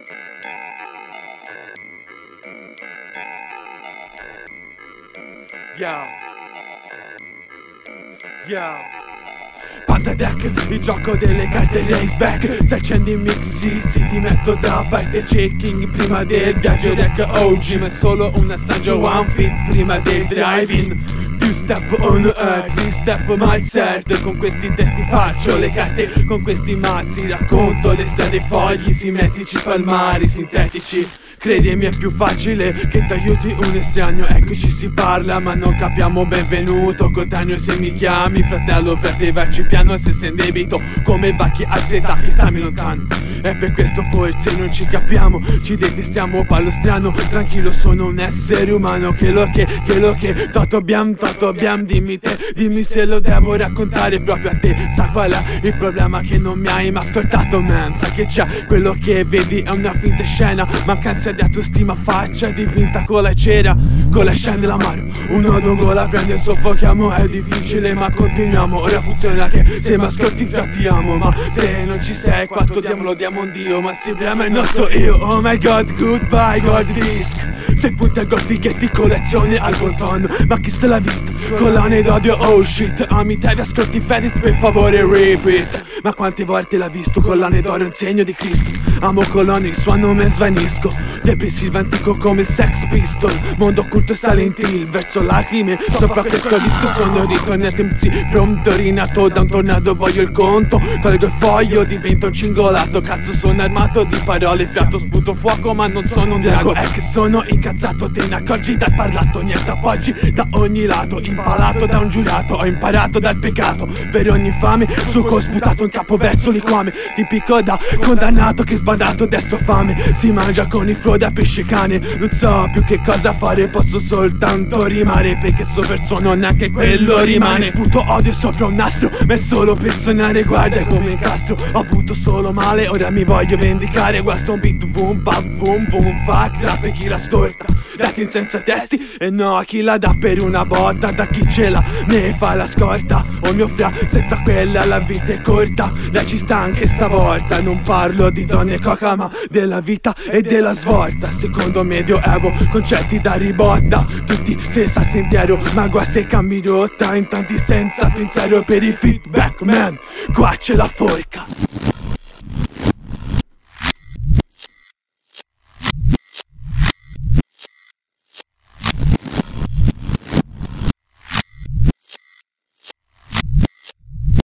Pantadec, il gioco delle carte raceback. Se accendi il mix, sì, ti metto da parte. Checking prima del viaggio rec OG, ma è solo un assaggio one fit prima del drive-in. 2 step on earth, 3 step mindset. Con questi testi faccio le carte, con questi mazzi racconto le strade fogli simmetrici, palmari sintetici. Credimi è più facile che t'aiuti un estraneo. Eccoci si parla ma non capiamo benvenuto. Cotaneo se mi chiami fratello, frate vacci piano. Se sei in debito come vacchi alzi età che stammi lontano. E per questo forse non ci capiamo, ci detestiamo pallo strano. Tranquillo sono un essere umano che Toto abbiamo, dimmi se lo devo raccontare proprio a te. Sa qual è il problema? Che non mi hai mai ascoltato man. Sa che c'è, quello che vedi è una finta scena. Mancanza di autostima, faccia dipinta con la cera. Con la scende l'amaro, un nodo gola prende, soffochiamo. È difficile ma continuiamo, ora funziona che se mi ascolti frattiamo. Ma se non ci sei qua lo diamo un dio. Ma si brema il nostro io. Oh my god, goodbye god risk. Se punta a fighetti collezione al buon tono. Ma chi se l'ha visto? Collane d'odio, oh shit. Ami te, vi ascolti Fedez, per favore repeat. Ma quante volte l'ha visto? Collane d'oro in segno di Cristo. Amo colonne, il suo nome svanisco. Depressivo antico come Sex Pistol. Mondo occulto e Silent Hill, verso lacrime sopra questo disco. Sono ritornato MC, pronto rinato da un tornado. Voglio il conto, colgo il foglio, divento un cingolato. Cazzo sono armato di parole, fiato, sputo fuoco ma non sono un drago. È che sono incazzato, te ne accorgi dal parlato. Niente appoggi da ogni lato, impalato da un giurato. Ho imparato dal peccato, per ogni fame succo sputato in capo verso liquame. Tipico da condannato che sbadato adesso fame. Si mangia con i frodi a pesce cane. Non so più che cosa fare, posso soltanto rimare. Perché so perso non neanche quello rimane. Sputo odio sopra un nastro, ma è solo per suonare. Guarda come incastro, ho avuto solo male, ora mi voglio vendicare. Guasto un beat, boom, boom, boom, fuck rap e chi l'ascolta. Dati senza testi e no a chi la dà per una botta. Da chi ce l'ha ne fa la scorta. Oh mio fra, senza quella la vita è corta. Lei ci sta anche stavolta. Non parlo di donne coca ma della vita e della svolta. Secondo medioevo, concetti da ribotta. Tutti se sa sentiero, ma guai se cambi rotta. In tanti senza pensiero per i feedback man, qua c'è la forca.